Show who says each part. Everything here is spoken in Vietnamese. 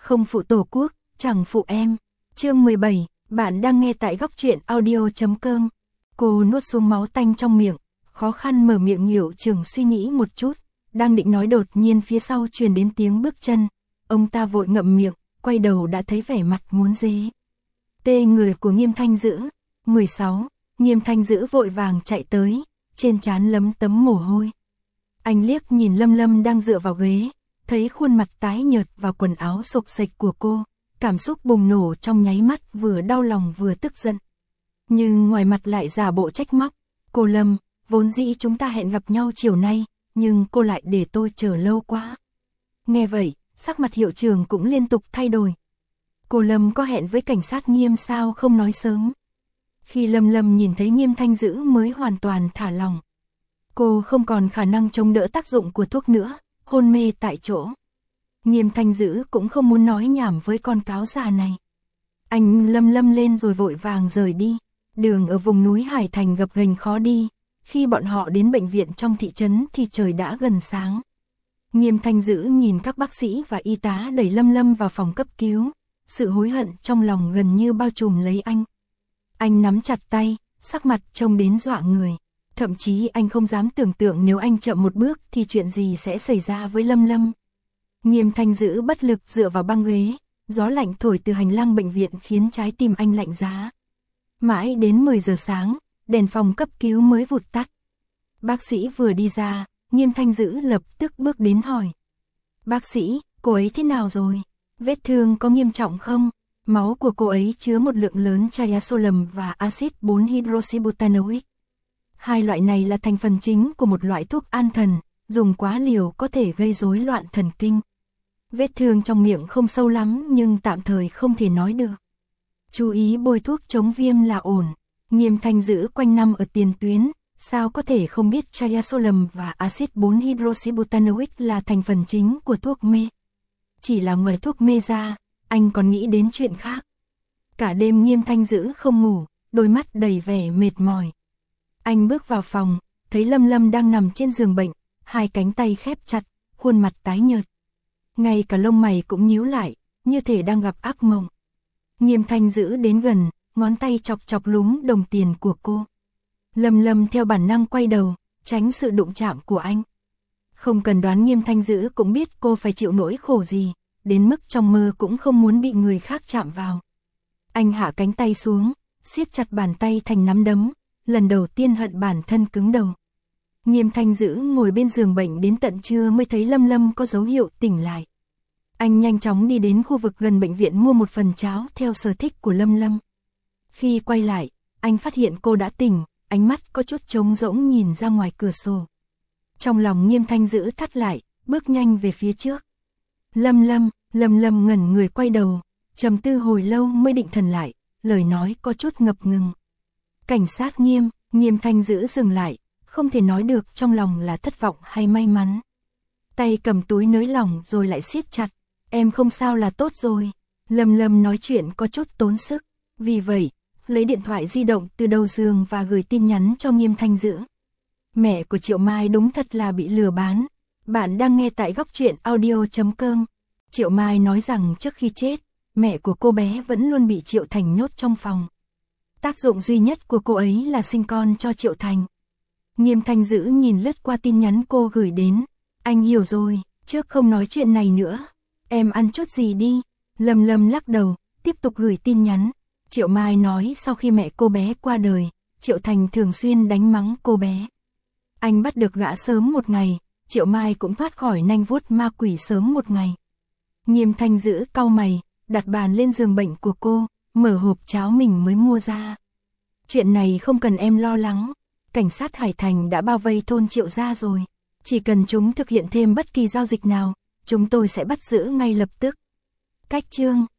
Speaker 1: Không phụ tổ quốc, chẳng phụ em. Chương 17, bạn đang nghe tại góc truyện audio.com. Cô nuốt xuống máu tanh trong miệng, khó khăn mở miệng. Hiệu trưởng suy nghĩ một chút, đang định nói đột nhiên phía sau truyền đến tiếng bước chân. Ông ta vội ngậm miệng, quay đầu đã thấy vẻ mặt muốn dế tê người của Nghiêm Thanh Dữ. 16, Nghiêm Thanh Dữ vội vàng chạy tới, trên trán lấm tấm mồ hôi. Anh liếc nhìn Lâm Lâm đang dựa vào ghế, thấy khuôn mặt tái nhợt và quần áo xộc xệch của cô, cảm xúc bùng nổ trong nháy mắt, vừa đau lòng vừa tức giận. Nhưng ngoài mặt lại giả bộ trách móc. Cô Lâm, vốn dĩ chúng ta hẹn gặp nhau chiều nay, nhưng cô lại để tôi chờ lâu quá. Nghe vậy, sắc mặt hiệu trưởng cũng liên tục thay đổi. Cô Lâm có hẹn với cảnh sát Nghiêm sao không nói sớm? Khi Lâm Lâm nhìn thấy Nghiêm Thanh Dữ mới hoàn toàn thả lòng. Cô không còn khả năng chống đỡ tác dụng của thuốc nữa, hôn mê tại chỗ. Nghiêm Thanh Dữ cũng không muốn nói nhảm với con cáo già này. Anh Lâm Lâm lên rồi vội vàng rời đi. Đường ở vùng núi Hải Thành gập ghềnh khó đi. Khi bọn họ đến bệnh viện trong thị trấn thì trời đã gần sáng. Nghiêm Thanh Dữ nhìn các bác sĩ và y tá đẩy Lâm Lâm vào phòng cấp cứu. Sự hối hận trong lòng gần như bao trùm lấy anh. Anh nắm chặt tay, sắc mặt trông đến dọa người. Thậm chí anh không dám tưởng tượng nếu anh chậm một bước thì chuyện gì sẽ xảy ra với Lâm Lâm. Nghiêm Thanh Dữ bất lực dựa vào băng ghế, gió lạnh thổi từ hành lang bệnh viện khiến trái tim anh lạnh giá. Mãi đến 10 giờ sáng, đèn phòng cấp cứu mới vụt tắt. Bác sĩ vừa đi ra, Nghiêm Thanh Dữ lập tức bước đến hỏi. Bác sĩ, cô ấy thế nào rồi? Vết thương có nghiêm trọng không? Máu của cô ấy chứa một lượng lớn triazolam và axit 4-hydroxybutanoic. Hai loại này là thành phần chính của một loại thuốc an thần, dùng quá liều có thể gây rối loạn thần kinh. Vết thương trong miệng không sâu lắm nhưng tạm thời không thể nói được. Chú ý bôi thuốc chống viêm là ổn. Nghiêm Thanh Dữ quanh năm ở tiền tuyến, sao có thể không biết triazolam và axit 4-hydroxybutanoic là thành phần chính của thuốc mê. Chỉ là ngoài thuốc mê ra, anh còn nghĩ đến chuyện khác. Cả đêm Nghiêm Thanh Dữ không ngủ, đôi mắt đầy vẻ mệt mỏi. Anh bước vào phòng, thấy Lâm Lâm đang nằm trên giường bệnh, hai cánh tay khép chặt, khuôn mặt tái nhợt. Ngay cả lông mày cũng nhíu lại, như thể đang gặp ác mộng. Nghiêm Thanh Dữ đến gần, ngón tay chọc chọc lúm đồng tiền của cô. Lâm Lâm theo bản năng quay đầu, tránh sự đụng chạm của anh. Không cần đoán Nghiêm Thanh Dữ cũng biết cô phải chịu nỗi khổ gì, đến mức trong mơ cũng không muốn bị người khác chạm vào. Anh hạ cánh tay xuống, siết chặt bàn tay thành nắm đấm, lần đầu tiên hận bản thân cứng đầu. Nghiêm Thanh Dữ ngồi bên giường bệnh đến tận trưa mới thấy Lâm Lâm có dấu hiệu tỉnh lại. Anh nhanh chóng đi đến khu vực gần bệnh viện mua một phần cháo theo sở thích của Lâm Lâm. Khi quay lại, anh phát hiện cô đã tỉnh, ánh mắt có chút trống rỗng nhìn ra ngoài cửa sổ. Trong lòng Nghiêm Thanh Dữ thắt lại, bước nhanh về phía trước. Lâm Lâm ngẩn người quay đầu, trầm tư hồi lâu mới định thần lại, lời nói có chút ngập ngừng. Cảnh sát Nghiêm. Nghiêm Thanh Dữ dừng lại, không thể nói được trong lòng là thất vọng hay may mắn. Tay cầm túi nới lỏng rồi lại siết chặt, em không sao là tốt rồi. Lâm Lâm nói chuyện có chút tốn sức, vì vậy, lấy điện thoại di động từ đầu giường và gửi tin nhắn cho Nghiêm Thanh Dữ. Mẹ của Triệu Mai đúng thật là bị lừa bán. Bạn đang nghe tại góc truyện audio.com. Triệu Mai nói rằng trước khi chết, mẹ của cô bé vẫn luôn bị Triệu Thành nhốt trong phòng. Tác dụng duy nhất của cô ấy là sinh con cho Triệu Thành. Nghiêm Thanh Dữ nhìn lướt qua tin nhắn cô gửi đến. Anh hiểu rồi, trước không nói chuyện này nữa. Em ăn chút gì đi. Lâm Lâm lắc đầu, tiếp tục gửi tin nhắn. Triệu Mai nói sau khi mẹ cô bé qua đời, Triệu Thành thường xuyên đánh mắng cô bé. Anh bắt được gã sớm một ngày, Triệu Mai cũng thoát khỏi nanh vuốt ma quỷ sớm một ngày. Nghiêm Thanh Dữ cau mày, đặt bàn lên giường bệnh của cô, mở hộp cháo mình mới mua ra. Chuyện này không cần em lo lắng, cảnh sát Hải Thành đã bao vây thôn Triệu gia rồi. Chỉ cần chúng thực hiện thêm bất kỳ giao dịch nào, chúng tôi sẽ bắt giữ ngay lập tức. Cách chương